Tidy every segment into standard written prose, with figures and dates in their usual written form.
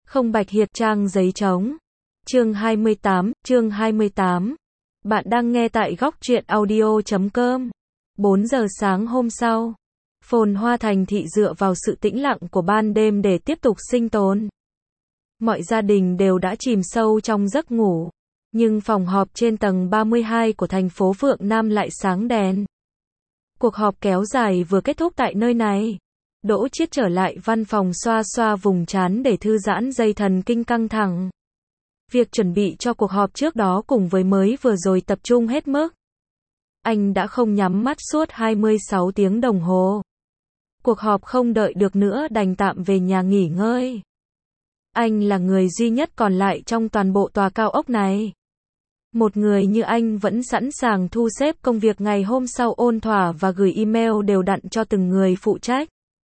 Không bạch hiệt trang giấy trống. Chương 28. Bạn đang nghe tại góc truyện audio.com. 4 giờ sáng hôm sau, phồn hoa thành thị dựa vào sự tĩnh lặng của ban đêm để tiếp tục sinh tồn. Mọi gia đình đều đã chìm sâu trong giấc ngủ, nhưng phòng họp trên tầng 32 của thành phố Phượng Nam lại sáng đèn. Cuộc họp kéo dài vừa kết thúc tại nơi này. Đỗ Chiết trở lại văn phòng xoa xoa vùng trán để thư giãn dây thần kinh căng thẳng. Việc chuẩn bị cho cuộc họp trước đó cùng với mới vừa rồi tập trung hết mức. Anh đã không nhắm mắt suốt 26 tiếng đồng hồ. Cuộc họp không đợi được nữa đành tạm về nhà nghỉ ngơi. Anh là người duy nhất còn lại trong toàn bộ tòa cao ốc này. Một người như anh vẫn sẵn sàng thu xếp công việc ngày hôm sau ôn thỏa và gửi email đều đặn cho từng người phụ trách.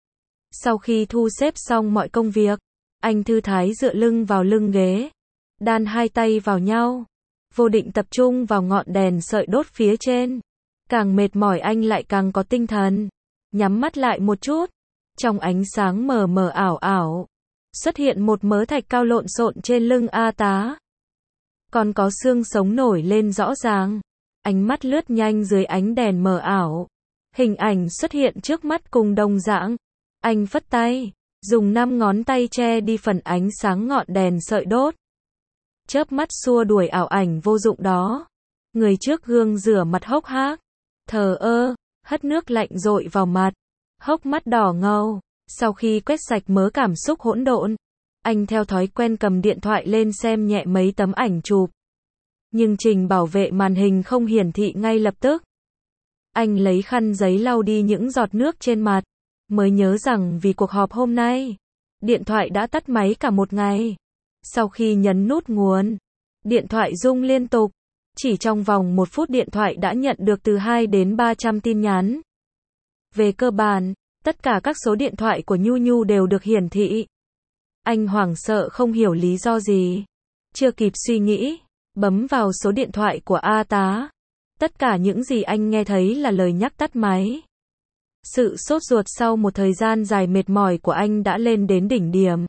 Sau khi thu xếp xong mọi công việc, anh thư thái dựa lưng vào lưng ghế, đan hai tay vào nhau, vô định tập trung vào ngọn đèn sợi đốt phía trên. Càng mệt mỏi anh lại càng có tinh thần. Nhắm mắt lại một chút, trong ánh sáng mờ mờ ảo ảo, xuất hiện một mớ thạch cao lộn xộn trên lưng A Tá. Còn có xương sống nổi lên rõ ràng. Ánh mắt lướt nhanh dưới ánh đèn mờ ảo. Hình ảnh xuất hiện trước mắt cùng đồng dạng. Anh phất tay, dùng 5 ngón tay che đi phần ánh sáng ngọn đèn sợi đốt. Chớp mắt xua đuổi ảo ảnh vô dụng đó. Người trước gương rửa mặt hốc hác, thờ ơ, hất nước lạnh dội vào mặt, hốc mắt đỏ ngầu. Sau khi quét sạch mớ cảm xúc hỗn độn, anh theo thói quen cầm điện thoại lên xem nhẹ mấy tấm ảnh chụp. Nhưng trình bảo vệ màn hình không hiển thị ngay lập tức. Anh lấy khăn giấy lau đi những giọt nước trên mặt, mới nhớ rằng vì cuộc họp hôm nay, điện thoại đã tắt máy cả một ngày. Sau khi nhấn nút nguồn, điện thoại rung liên tục. Chỉ trong vòng 1 phút điện thoại đã nhận được từ 2 đến 300 tin nhắn. Về cơ bản, tất cả các số điện thoại của Nhu Nhu đều được hiển thị. Anh hoảng sợ không hiểu lý do gì. Chưa kịp suy nghĩ, bấm vào số điện thoại của A Tá. Tất cả những gì anh nghe thấy là lời nhắc tắt máy. Sự sốt ruột sau một thời gian dài mệt mỏi của anh đã lên đến đỉnh điểm.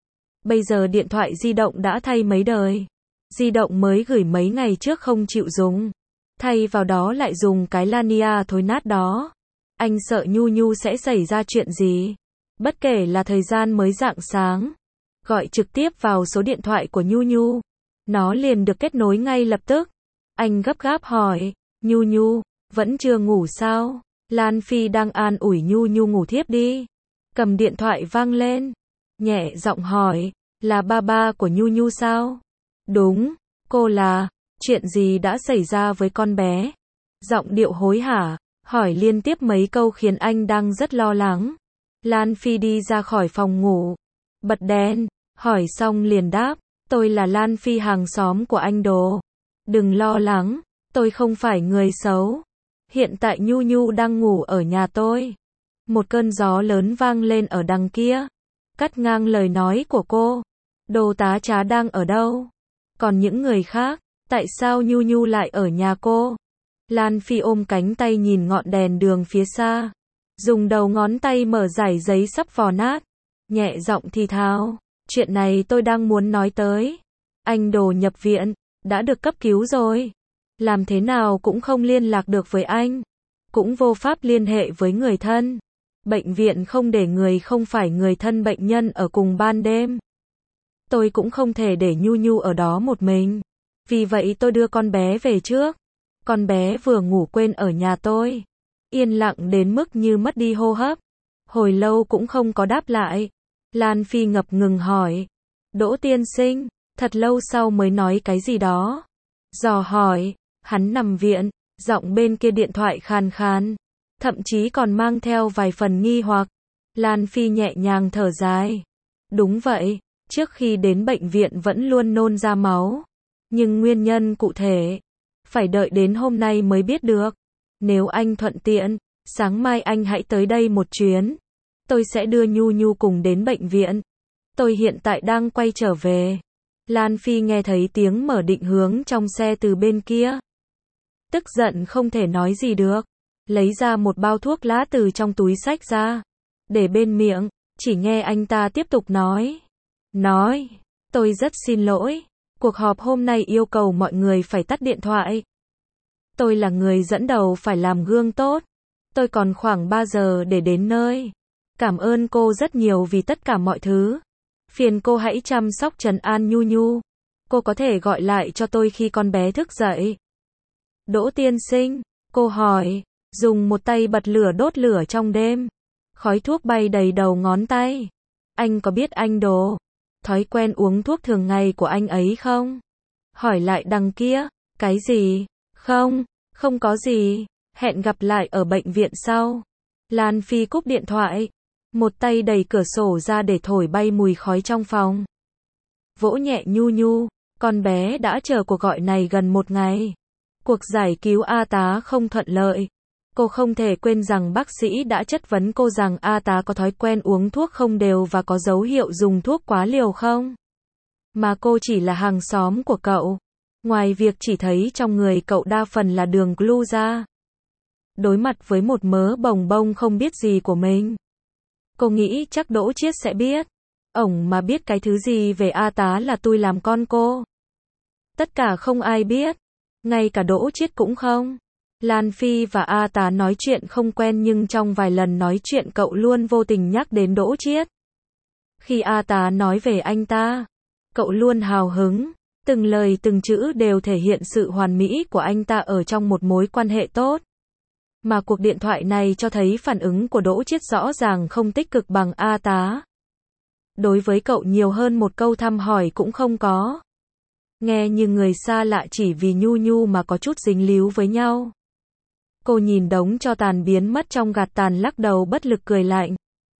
Bây giờ điện thoại di động đã thay mấy đời. Di động mới gửi mấy ngày trước không chịu dùng. Thay vào đó lại dùng cái Lania thối nát đó. Anh sợ Nhu Nhu sẽ xảy ra chuyện gì. Bất kể là thời gian mới rạng sáng, gọi trực tiếp vào số điện thoại của Nhu Nhu, nó liền được kết nối ngay lập tức. Anh gấp gáp hỏi, Nhu Nhu, vẫn chưa ngủ sao? Lan Phi đang an ủi Nhu Nhu ngủ thiếp đi. Cầm điện thoại vang lên, nhẹ giọng hỏi, là ba ba của Nhu Nhu sao? Đúng, cô là, chuyện gì đã xảy ra với con bé? Giọng điệu hối hả, hỏi liên tiếp mấy câu khiến anh đang rất lo lắng. Lan Phi đi ra khỏi phòng ngủ, bật đèn, hỏi xong liền đáp, tôi là Lan Phi hàng xóm của anh Đồ. Đừng lo lắng, tôi không phải người xấu. Hiện tại Nhu Nhu đang ngủ ở nhà tôi. Một cơn gió lớn vang lên ở đằng kia, cắt ngang lời nói của cô. Đồ tá trá đang ở đâu? Còn những người khác, tại sao Nhu Nhu lại ở nhà cô? Lan Phi ôm cánh tay nhìn ngọn đèn đường phía xa, dùng đầu ngón tay mở dải giấy sắp vò nát, nhẹ giọng thì thào, chuyện này tôi đang muốn nói tới. Anh Đồ nhập viện, đã được cấp cứu rồi. Làm thế nào cũng không liên lạc được với anh, cũng vô pháp liên hệ với người thân. Bệnh viện không để người không phải người thân bệnh nhân ở cùng ban đêm. Tôi cũng không thể để Nhu Nhu ở đó một mình. Vì vậy tôi đưa con bé về trước. Con bé vừa ngủ quên ở nhà tôi. Yên lặng đến mức như mất đi hô hấp. Hồi lâu cũng không có đáp lại. Lan Phi ngập ngừng hỏi. Đỗ tiên sinh, thật lâu sau mới nói cái gì đó. Dò hỏi, hắn nằm viện, giọng bên kia điện thoại khàn khàn. Thậm chí còn mang theo vài phần nghi hoặc. Lan Phi nhẹ nhàng thở dài. Đúng vậy, trước khi đến bệnh viện vẫn luôn nôn ra máu. Nhưng nguyên nhân cụ thể, phải đợi đến hôm nay mới biết được. Nếu anh thuận tiện, sáng mai anh hãy tới đây một chuyến. Tôi sẽ đưa Nhu Nhu cùng đến bệnh viện. Tôi hiện tại đang quay trở về. Lan Phi nghe thấy tiếng mở định hướng trong xe từ bên kia. Tức giận không thể nói gì được. Lấy ra một bao thuốc lá từ trong túi xách ra, để bên miệng, chỉ nghe anh ta tiếp tục nói. nói, tôi rất xin lỗi, cuộc họp hôm nay yêu cầu mọi người phải tắt điện thoại. Tôi là người dẫn đầu phải làm gương tốt. Tôi còn khoảng 3 giờ để đến nơi. Cảm ơn cô rất nhiều vì tất cả mọi thứ. Phiền cô hãy chăm sóc trấn an Nhu Nhu. Cô có thể gọi lại cho tôi khi con bé thức dậy. Đỗ tiên sinh, cô hỏi, dùng một tay bật lửa đốt lửa trong đêm. Khói thuốc bay đầy đầu ngón tay. Anh có biết anh Đỗ, thói quen uống thuốc thường ngày của anh ấy không? Hỏi lại đằng kia, cái gì? Không, không có gì. Hẹn gặp lại ở bệnh viện sau. Lan Phi cúp điện thoại. Một tay đẩy cửa sổ ra để thổi bay mùi khói trong phòng. Vỗ nhẹ Nhu Nhu. Con bé đã chờ cuộc gọi này gần 1 ngày. Cuộc giải cứu A Tá không thuận lợi. Cô không thể quên rằng bác sĩ đã chất vấn cô rằng A Tá có thói quen uống thuốc không đều và có dấu hiệu dùng thuốc quá liều không. Mà cô chỉ là hàng xóm của cậu. Ngoài việc chỉ thấy trong người cậu đa phần là đường glu ra. Đối mặt với một mớ bồng bông không biết gì của mình. Cô nghĩ chắc Đỗ Chiết sẽ biết. Ổng mà biết cái thứ gì về A Tá là tôi làm con cô. Tất cả không ai biết. Ngay cả Đỗ Chiết cũng không. Lan Phi và A Tá nói chuyện không quen nhưng trong vài lần nói chuyện cậu luôn vô tình nhắc đến Đỗ Chiết. Khi A Tá nói về anh ta, cậu luôn hào hứng. Từng lời từng chữ đều thể hiện sự hoàn mỹ của anh ta ở trong một mối quan hệ tốt. Mà cuộc điện thoại này cho thấy phản ứng của Đỗ Chiết rõ ràng không tích cực bằng A Tá. Đối với cậu nhiều hơn một câu thăm hỏi cũng không có. Nghe như người xa lạ chỉ vì Nhu Nhu mà có chút dính líu với nhau. Cô nhìn đống tro tàn biến mất trong gạt tàn lắc đầu bất lực cười lạnh.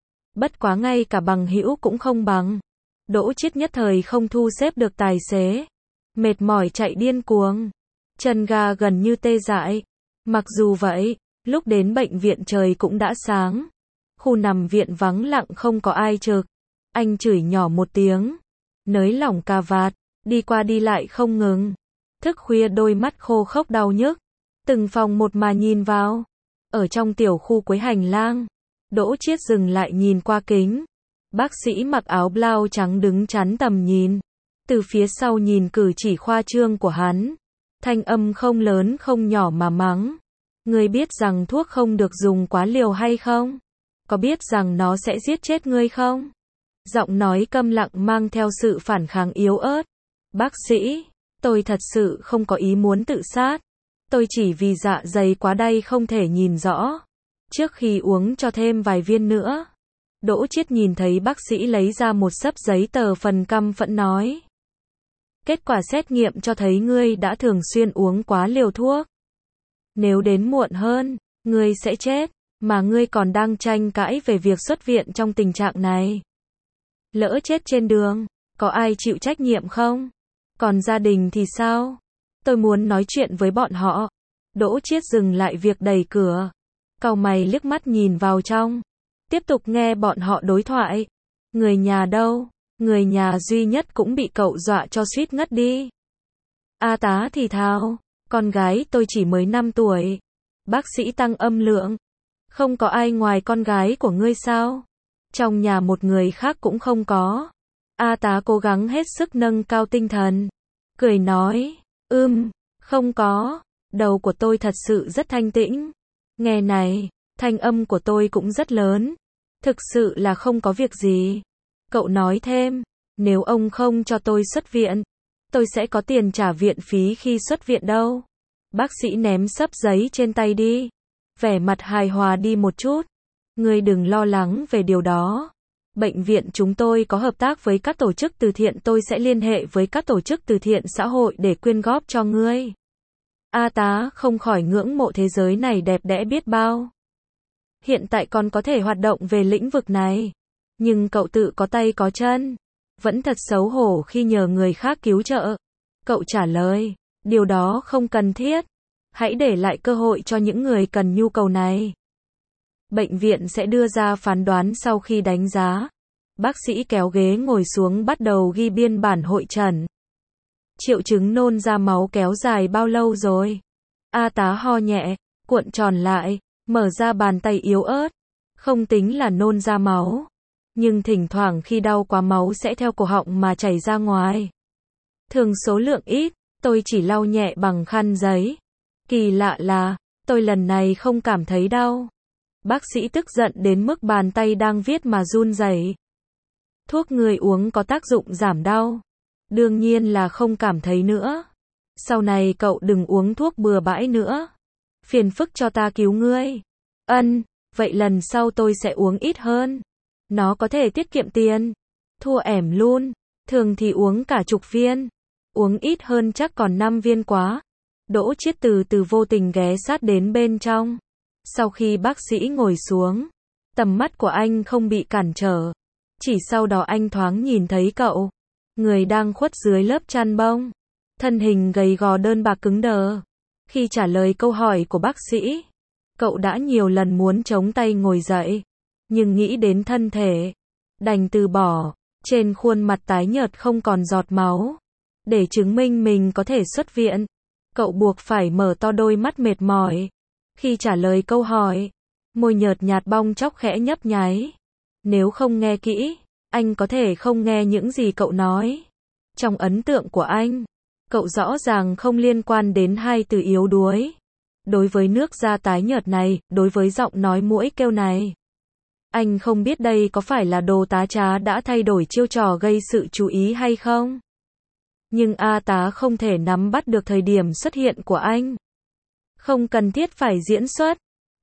Bất quá ngay cả bằng hữu cũng không bằng. Đỗ Chiết nhất thời không thu xếp được tài xế. Mệt mỏi chạy điên cuồng. Chân ga gần như tê dại. Mặc dù vậy, lúc đến bệnh viện trời cũng đã sáng. Khu nằm viện vắng lặng không có ai trực. Anh chửi nhỏ một tiếng. Nới lỏng cà vạt. Đi qua đi lại không ngừng. Thức khuya đôi mắt khô khốc đau nhức. Từng phòng một mà nhìn vào. Ở trong tiểu khu cuối hành lang. Đỗ Chiết dừng lại nhìn qua kính. Bác sĩ mặc áo blau trắng đứng chắn tầm nhìn. Từ phía sau nhìn cử chỉ khoa trương của hắn. Thanh âm không lớn không nhỏ mà mắng. Ngươi biết rằng thuốc không được dùng quá liều hay không? Có biết rằng nó sẽ giết chết ngươi không? Giọng nói câm lặng mang theo sự phản kháng yếu ớt. Bác sĩ, tôi thật sự không có ý muốn tự sát. Tôi chỉ vì dạ dày quá đay không thể nhìn rõ. Trước khi uống cho thêm vài viên nữa. Đỗ Chiết nhìn thấy bác sĩ lấy ra một xấp giấy tờ phần căm phẫn nói. Kết quả xét nghiệm cho thấy ngươi đã thường xuyên uống quá liều thuốc. Nếu đến muộn hơn, ngươi sẽ chết, mà ngươi còn đang tranh cãi về việc xuất viện trong tình trạng này. Lỡ chết trên đường, có ai chịu trách nhiệm không? Còn gia đình thì sao? Tôi muốn nói chuyện với bọn họ. Đỗ Chiết dừng lại việc đẩy cửa. Cau mày liếc mắt nhìn vào trong. Tiếp tục nghe bọn họ đối thoại. Người nhà đâu? Người nhà duy nhất cũng bị cậu dọa cho suýt ngất đi. A Tá thì thào. Con gái tôi chỉ mới 5 tuổi. Bác sĩ tăng âm lượng. Không có ai ngoài con gái của ngươi sao? Trong nhà một người khác cũng không có. A Tá cố gắng hết sức nâng cao tinh thần. Cười nói. Không có. Đầu của tôi thật sự rất thanh tĩnh. Nghe này, thanh âm của tôi cũng rất lớn. Thực sự là không có việc gì. Cậu nói thêm. Nếu ông không cho tôi xuất viện, tôi sẽ có tiền trả viện phí khi xuất viện đâu. Bác sĩ ném xấp giấy trên tay đi. Vẻ mặt hài hòa đi một chút. Ngươi đừng lo lắng về điều đó. Bệnh viện chúng tôi có hợp tác với các tổ chức từ thiện, tôi sẽ liên hệ với các tổ chức từ thiện xã hội để quyên góp cho ngươi. A Tá không khỏi ngưỡng mộ thế giới này đẹp đẽ biết bao. Hiện tại còn có thể hoạt động về lĩnh vực này. Nhưng cậu tự có tay có chân. Vẫn thật xấu hổ khi nhờ người khác cứu trợ. Cậu trả lời, điều đó không cần thiết. Hãy để lại cơ hội cho những người cần nhu cầu này. Bệnh viện sẽ đưa ra phán đoán sau khi đánh giá. Bác sĩ kéo ghế ngồi xuống bắt đầu ghi biên bản hội chẩn. Triệu chứng nôn ra máu kéo dài bao lâu rồi? A Tá ho nhẹ, cuộn tròn lại, mở ra bàn tay yếu ớt. Không tính là nôn ra máu. nhưng thỉnh thoảng khi đau quá máu sẽ theo cổ họng mà chảy ra ngoài. Thường số lượng ít, tôi chỉ lau nhẹ bằng khăn giấy. Kỳ lạ là, tôi lần này không cảm thấy đau. Bác sĩ tức giận đến mức bàn tay đang viết mà run rẩy. Thuốc người uống có tác dụng giảm đau. Đương nhiên là không cảm thấy nữa. Sau này cậu đừng uống thuốc bừa bãi nữa. Phiền phức cho ta cứu ngươi. Vậy lần sau tôi sẽ uống ít hơn. Nó có thể tiết kiệm tiền. Thua ẻm luôn. Thường thì uống cả chục viên. Uống ít hơn chắc còn 5 viên quá. Đỗ Chiết từ từ vô tình ghé sát đến bên trong. Sau khi bác sĩ ngồi xuống, tầm mắt của anh không bị cản trở. Chỉ sau đó anh thoáng nhìn thấy cậu. Người đang khuất dưới lớp chăn bông. Thân hình gầy gò đơn bạc cứng đờ. Khi trả lời câu hỏi của bác sĩ, cậu đã nhiều lần muốn chống tay ngồi dậy. Nhưng nghĩ đến thân thể, đành từ bỏ. Trên khuôn mặt tái nhợt không còn giọt máu. Để chứng minh mình có thể xuất viện, cậu buộc phải mở to đôi mắt mệt mỏi. Khi trả lời câu hỏi, môi nhợt nhạt bong chóc khẽ nhấp nháy. Nếu không nghe kỹ, anh có thể không nghe những gì cậu nói. Trong ấn tượng của anh, cậu rõ ràng không liên quan đến hai từ yếu đuối. Đối với nước da tái nhợt này, đối với giọng nói muỗi kêu này. Anh không biết đây có phải là đồ tá trá đã thay đổi chiêu trò gây sự chú ý hay không? Nhưng A tá không thể nắm bắt được thời điểm xuất hiện của anh. Không cần thiết phải diễn xuất.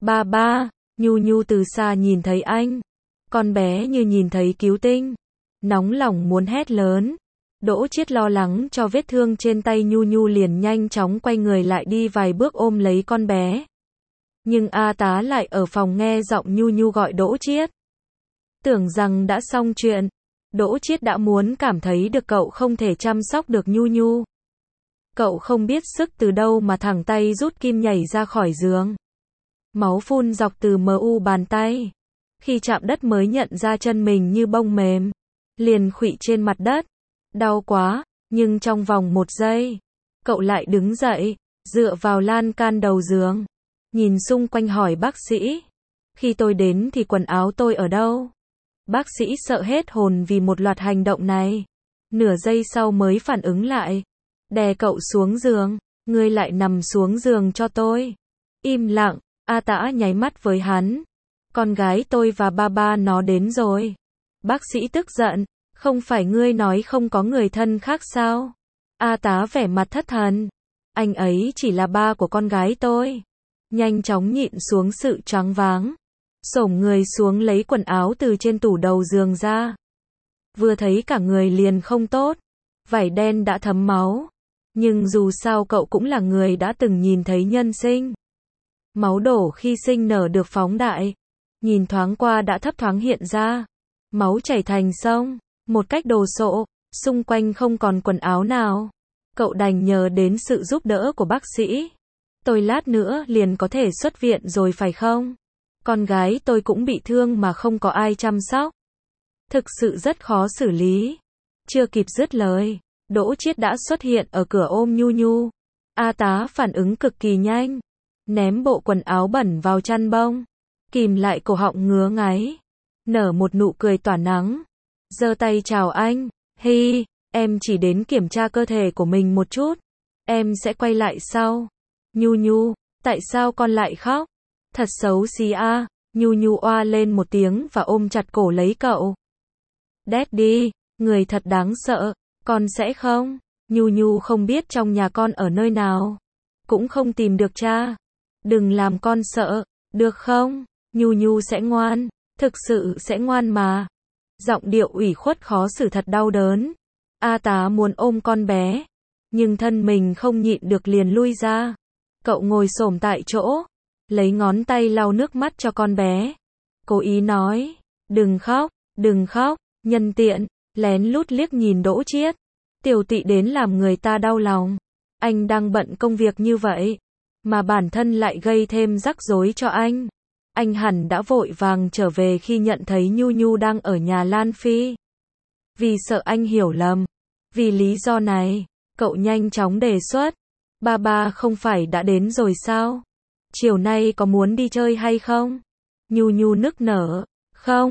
Ba, Nhu Nhu từ xa nhìn thấy anh. Con bé như nhìn thấy cứu tinh. Nóng lòng muốn hét lớn. Đỗ Chiết lo lắng cho vết thương trên tay Nhu Nhu liền nhanh chóng quay người lại đi vài bước ôm lấy con bé. Nhưng A tá lại ở phòng nghe giọng Nhu Nhu gọi Đỗ Chiết. Tưởng rằng đã xong chuyện. Đỗ Chiết đã muốn cảm thấy được cậu không thể chăm sóc được Nhu Nhu. Cậu không biết sức từ đâu mà thẳng tay rút kim nhảy ra khỏi giường. Máu phun dọc từ mu bàn tay. Khi chạm đất mới nhận ra chân mình như bông mềm. Liền khuỵu trên mặt đất. Đau quá, nhưng trong vòng 1 giây, cậu lại đứng dậy, dựa vào lan can đầu giường. Nhìn xung quanh hỏi bác sĩ. Khi tôi đến thì quần áo tôi ở đâu? Bác sĩ sợ hết hồn vì một loạt hành động này. Nửa giây sau mới phản ứng lại. Đè cậu xuống giường. Ngươi lại nằm xuống giường cho tôi. Im lặng, A Tã nháy mắt với hắn. Con gái tôi và ba nó đến rồi. Bác sĩ tức giận. Không phải ngươi nói không có người thân khác sao? A Tá vẻ mặt thất thần. Anh ấy chỉ là ba của con gái tôi. Nhanh chóng nhịn xuống sự choáng váng. Xổm người xuống lấy quần áo từ trên tủ đầu giường ra. Vừa thấy cả người liền không tốt. Vải đen đã thấm máu. Nhưng dù sao cậu cũng là người đã từng nhìn thấy nhân sinh. Máu đổ khi sinh nở được phóng đại. Nhìn thoáng qua đã thấp thoáng hiện ra. Máu chảy thành sông. Một cách đồ sộ. Xung quanh không còn quần áo nào. Cậu đành nhờ đến sự giúp đỡ của bác sĩ. Tôi lát nữa liền có thể xuất viện rồi phải không? Con gái tôi cũng bị thương mà không có ai chăm sóc. Thực sự rất khó xử lý. Chưa kịp dứt lời, Đỗ Chiết đã xuất hiện ở cửa ôm Nhu Nhu. A Tá phản ứng cực kỳ nhanh. Ném bộ quần áo bẩn vào chăn bông. Kìm lại cổ họng ngứa ngáy. Nở một nụ cười tỏa nắng. Giơ tay chào anh. Hi, em chỉ đến kiểm tra cơ thể của mình một chút. Em sẽ quay lại sau. Nhu Nhu, tại sao con lại khóc? Thật xấu xí a. Nhu Nhu oa lên một tiếng và ôm chặt cổ lấy cậu. Daddy, người thật đáng sợ. Con sẽ không? Nhu Nhu không biết trong nhà con ở nơi nào. Cũng không tìm được cha. Đừng làm con sợ, được không? Nhu Nhu sẽ ngoan. Thực sự sẽ ngoan mà. Giọng điệu ủy khuất khó xử thật đau đớn. A Tá muốn ôm con bé. Nhưng thân mình không nhịn được liền lui ra. Cậu ngồi xổm tại chỗ. Lấy ngón tay lau nước mắt cho con bé. Cố ý nói. Đừng khóc, đừng khóc. Nhân tiện, lén lút liếc nhìn Đỗ Chiết. Tiểu tị đến làm người ta đau lòng. Anh đang bận công việc như vậy. Mà bản thân lại gây thêm rắc rối cho anh. Anh hẳn đã vội vàng trở về khi nhận thấy Nhu Nhu đang ở nhà Lan Phi. Vì sợ anh hiểu lầm. Vì lý do này, cậu nhanh chóng đề xuất. Ba không phải đã đến rồi sao? Chiều nay có muốn đi chơi hay không? Nhu Nhu nức nở. Không,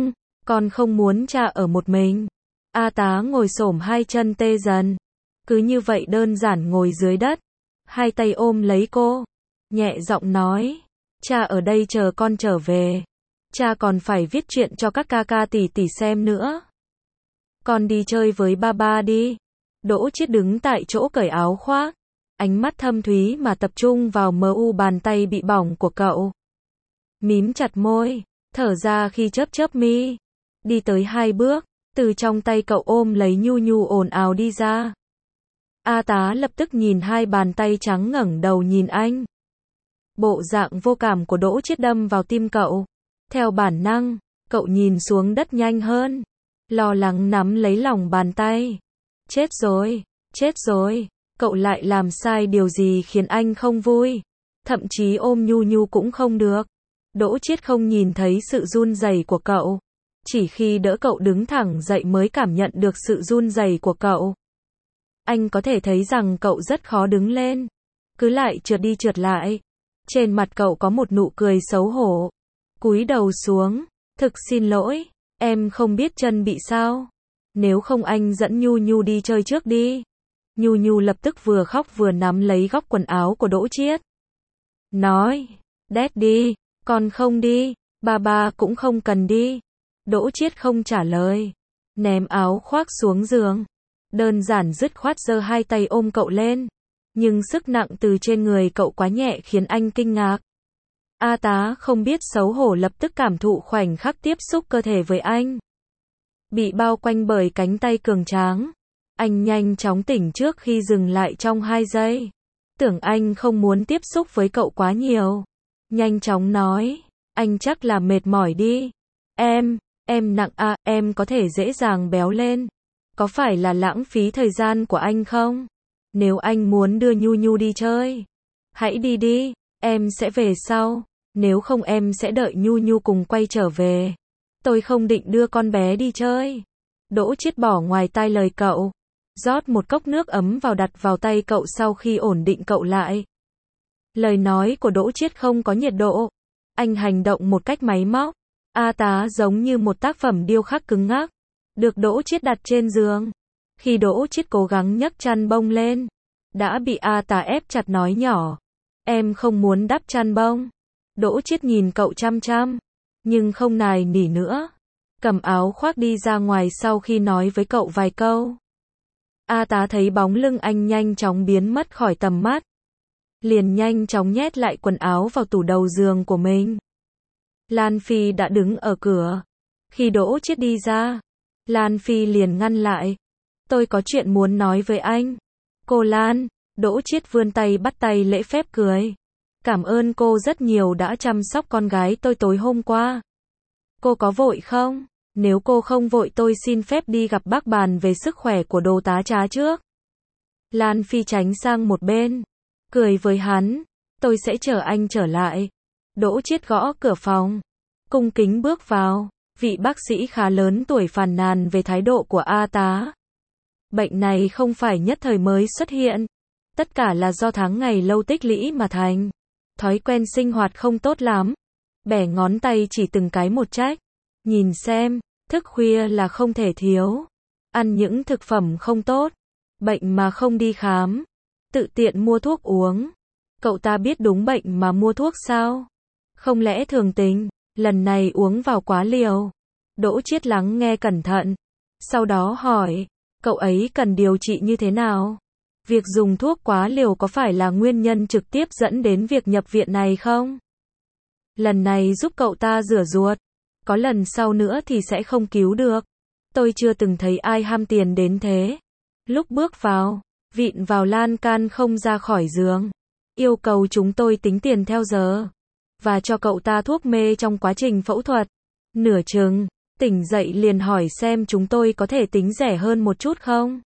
Con không muốn cha ở một mình. A Tá ngồi xổm hai chân tê dần. Cứ như vậy đơn giản ngồi dưới đất. Hai tay ôm lấy cô. Nhẹ giọng nói. Cha ở đây chờ con trở về. Cha còn phải viết truyện cho các ca ca tỷ tỷ xem nữa. Con đi chơi với ba ba đi. Đỗ Chiết đứng tại chỗ cởi áo khoác. Ánh mắt thâm thúy mà tập trung vào mu bàn tay bị bỏng của cậu. Mím chặt môi, thở ra khi chớp chớp mi. Đi tới 2 bước, từ trong tay cậu ôm lấy Nhu Nhu ồn ào đi ra. A Tá lập tức nhìn hai bàn tay trắng ngẩng đầu nhìn anh. Bộ dạng vô cảm của Đỗ Chiết đâm vào tim cậu. Theo bản năng, cậu nhìn xuống đất nhanh hơn. Lo lắng nắm lấy lòng bàn tay. Chết rồi, cậu lại làm sai điều gì khiến anh không vui. Thậm chí ôm Nhu Nhu cũng không được. Đỗ Chiết không nhìn thấy sự run rẩy của cậu. Chỉ khi đỡ cậu đứng thẳng dậy mới cảm nhận được sự run rẩy của cậu. Anh có thể thấy rằng cậu rất khó đứng lên. Cứ lại trượt đi trượt lại. Trên mặt cậu có một nụ cười xấu hổ. Cúi đầu xuống. Thực xin lỗi, em không biết chân bị sao. Nếu không anh dẫn Nhu Nhu đi chơi trước đi. Nhu Nhu lập tức vừa khóc vừa nắm lấy góc quần áo của Đỗ Chiết. Nói, Daddy, con không đi, ba cũng không cần đi. Đỗ Chiết không trả lời. Ném áo khoác xuống giường. Đơn giản dứt khoát giơ hai tay ôm cậu lên. Nhưng sức nặng từ trên người cậu quá nhẹ khiến anh kinh ngạc. A Tá không biết xấu hổ lập tức cảm thụ khoảnh khắc tiếp xúc cơ thể với anh. Bị bao quanh bởi cánh tay cường tráng. Anh nhanh chóng tỉnh trước khi dừng lại trong 2 giây. Tưởng anh không muốn tiếp xúc với cậu quá nhiều. Nhanh chóng nói, anh chắc là mệt mỏi đi. Em nặng à, em có thể dễ dàng béo lên. Có phải là lãng phí thời gian của anh không? Nếu anh muốn đưa Nhu Nhu đi chơi, hãy đi đi, em sẽ về sau. Nếu không em sẽ đợi Nhu Nhu cùng quay trở về. Tôi không định đưa con bé đi chơi. Đỗ Chiết bỏ ngoài tai lời cậu. Rót một cốc nước ấm vào đặt vào tay cậu sau khi ổn định cậu lại. Lời nói của Đỗ Chiết không có nhiệt độ. Anh hành động một cách máy móc. A Tá giống như một tác phẩm điêu khắc cứng ngắc. Được Đỗ Chiết đặt trên giường. Khi Đỗ Chiết cố gắng nhấc chăn bông lên, đã bị A Tá ép chặt nói nhỏ. Em không muốn đắp chăn bông. Đỗ Chiết nhìn cậu chăm chăm, nhưng không nài nỉ nữa. Cầm áo khoác đi ra ngoài sau khi nói với cậu vài câu. A Tá thấy bóng lưng anh nhanh chóng biến mất khỏi tầm mắt. Liền nhanh chóng nhét lại quần áo vào tủ đầu giường của mình. Lan Phi đã đứng ở cửa. Khi Đỗ Chiết đi ra, Lan Phi liền ngăn lại. Tôi có chuyện muốn nói với anh. Cô Lan, Đỗ Chiết vươn tay bắt tay lễ phép cười. Cảm ơn cô rất nhiều đã chăm sóc con gái tôi tối hôm qua. Cô có vội không? Nếu cô không vội tôi xin phép đi gặp bác bàn về sức khỏe của Đồ tá Trá trước. Lan Phi tránh sang một bên. Cười với hắn. Tôi sẽ chờ anh trở lại. Đỗ Chiết gõ cửa phòng. Cung kính bước vào. Vị bác sĩ khá lớn tuổi phàn nàn về thái độ của A Tá. Bệnh này không phải nhất thời mới xuất hiện. Tất cả là do tháng ngày lâu tích lũy mà thành. Thói quen sinh hoạt không tốt lắm. Bẻ ngón tay chỉ từng cái một trách. Nhìn xem, thức khuya là không thể thiếu. Ăn những thực phẩm không tốt. Bệnh mà không đi khám. Tự tiện mua thuốc uống. Cậu ta biết đúng bệnh mà mua thuốc sao? Không lẽ thường tình, lần này uống vào quá liều. Đỗ Chiết lắng nghe cẩn thận. Sau đó hỏi, cậu ấy cần điều trị như thế nào? Việc dùng thuốc quá liều có phải là nguyên nhân trực tiếp dẫn đến việc nhập viện này không? Lần này giúp cậu ta rửa ruột. Có lần sau nữa thì sẽ không cứu được. Tôi chưa từng thấy ai ham tiền đến thế. Lúc bước vào, vịn vào lan can không ra khỏi giường. Yêu cầu chúng tôi tính tiền theo giờ. Và cho cậu ta thuốc mê trong quá trình phẫu thuật. Nửa chừng, tỉnh dậy liền hỏi xem chúng tôi có thể tính rẻ hơn một chút không?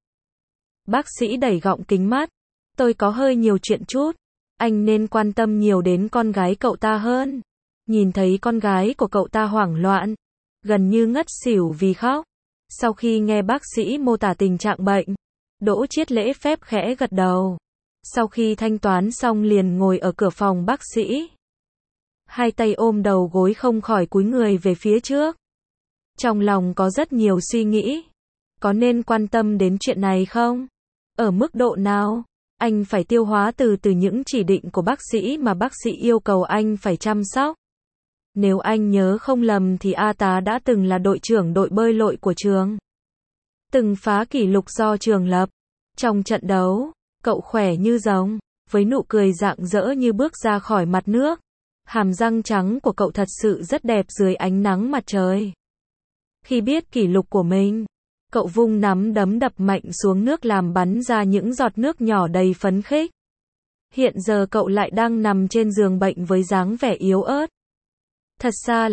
Bác sĩ đẩy gọng kính mắt. Tôi có hơi nhiều chuyện chút. Anh nên quan tâm nhiều đến con gái cậu ta hơn. Nhìn thấy con gái của cậu ta hoảng loạn. Gần như ngất xỉu vì khóc. Sau khi nghe bác sĩ mô tả tình trạng bệnh, Đỗ Chiết lễ phép khẽ gật đầu. Sau khi thanh toán xong liền ngồi ở cửa phòng bác sĩ. Hai tay ôm đầu gối không khỏi cúi người về phía trước. Trong lòng có rất nhiều suy nghĩ. Có nên quan tâm đến chuyện này không? Ở mức độ nào? Anh phải tiêu hóa từ những chỉ định của bác sĩ mà bác sĩ yêu cầu anh phải chăm sóc. Nếu anh nhớ không lầm thì A Tá đã từng là đội trưởng đội bơi lội của trường. Từng phá kỷ lục do trường lập. Trong trận đấu, cậu khỏe như rồng, với nụ cười rạng rỡ như bước ra khỏi mặt nước. Hàm răng trắng của cậu thật sự rất đẹp dưới ánh nắng mặt trời. Khi biết kỷ lục của mình, cậu vung nắm đấm đập mạnh xuống nước làm bắn ra những giọt nước nhỏ đầy phấn khích. Hiện giờ cậu lại đang nằm trên giường bệnh với dáng vẻ yếu ớt. Thật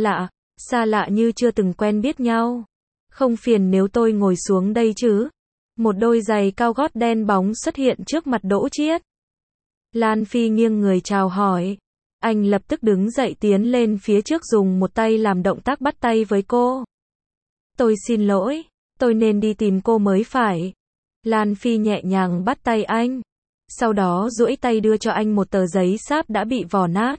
xa lạ như chưa từng quen biết nhau. Không phiền nếu tôi ngồi xuống đây chứ? Một đôi giày cao gót đen bóng xuất hiện trước mặt Đỗ Chiết. Lan Phi nghiêng người chào hỏi. Anh lập tức đứng dậy tiến lên phía trước dùng một tay làm động tác bắt tay với cô. Tôi xin lỗi, tôi nên đi tìm cô mới phải. Lan Phi nhẹ nhàng bắt tay anh. Sau đó duỗi tay đưa cho anh một tờ giấy sáp đã bị vò nát.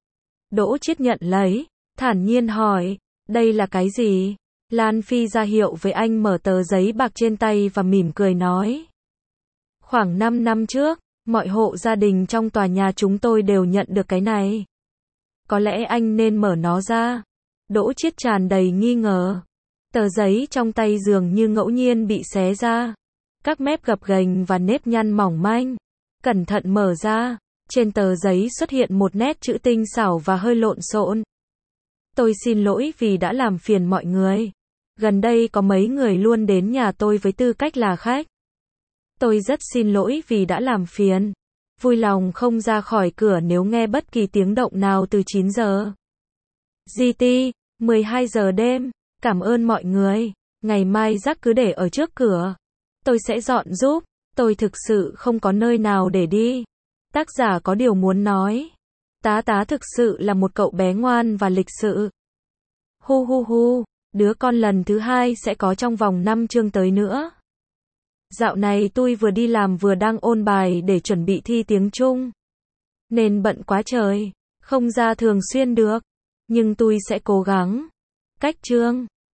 Đỗ Chiết nhận lấy, thản nhiên hỏi, đây là cái gì? Lan Phi ra hiệu với anh mở tờ giấy bạc trên tay và mỉm cười nói. Khoảng 5 năm trước, mọi hộ gia đình trong tòa nhà chúng tôi đều nhận được cái này. Có lẽ anh nên mở nó ra. Đỗ Chiết tràn đầy nghi ngờ. Tờ giấy trong tay dường như ngẫu nhiên bị xé ra. Các mép gập ghềnh và nếp nhăn mỏng manh. Cẩn thận mở ra. Trên tờ giấy xuất hiện một nét chữ tinh xảo và hơi lộn xộn. Tôi xin lỗi vì đã làm phiền mọi người. Gần đây có mấy người luôn đến nhà tôi với tư cách là khách. Tôi rất xin lỗi vì đã làm phiền. Vui lòng không ra khỏi cửa nếu nghe bất kỳ tiếng động nào từ 9 giờ. GT, 12 giờ đêm. Cảm ơn mọi người. Ngày mai rác cứ để ở trước cửa. Tôi sẽ dọn giúp. Tôi thực sự không có nơi nào để đi. Tác giả có điều muốn nói. Tá Tá thực sự là một cậu bé ngoan và lịch sự. Hu hu hu, đứa con lần thứ 2 sẽ có trong vòng 5 chương tới nữa. Dạo này tôi vừa đi làm vừa đang ôn bài để chuẩn bị thi tiếng Trung. Nên bận quá trời, không ra thường xuyên được. Nhưng tôi sẽ cố gắng. Cách chương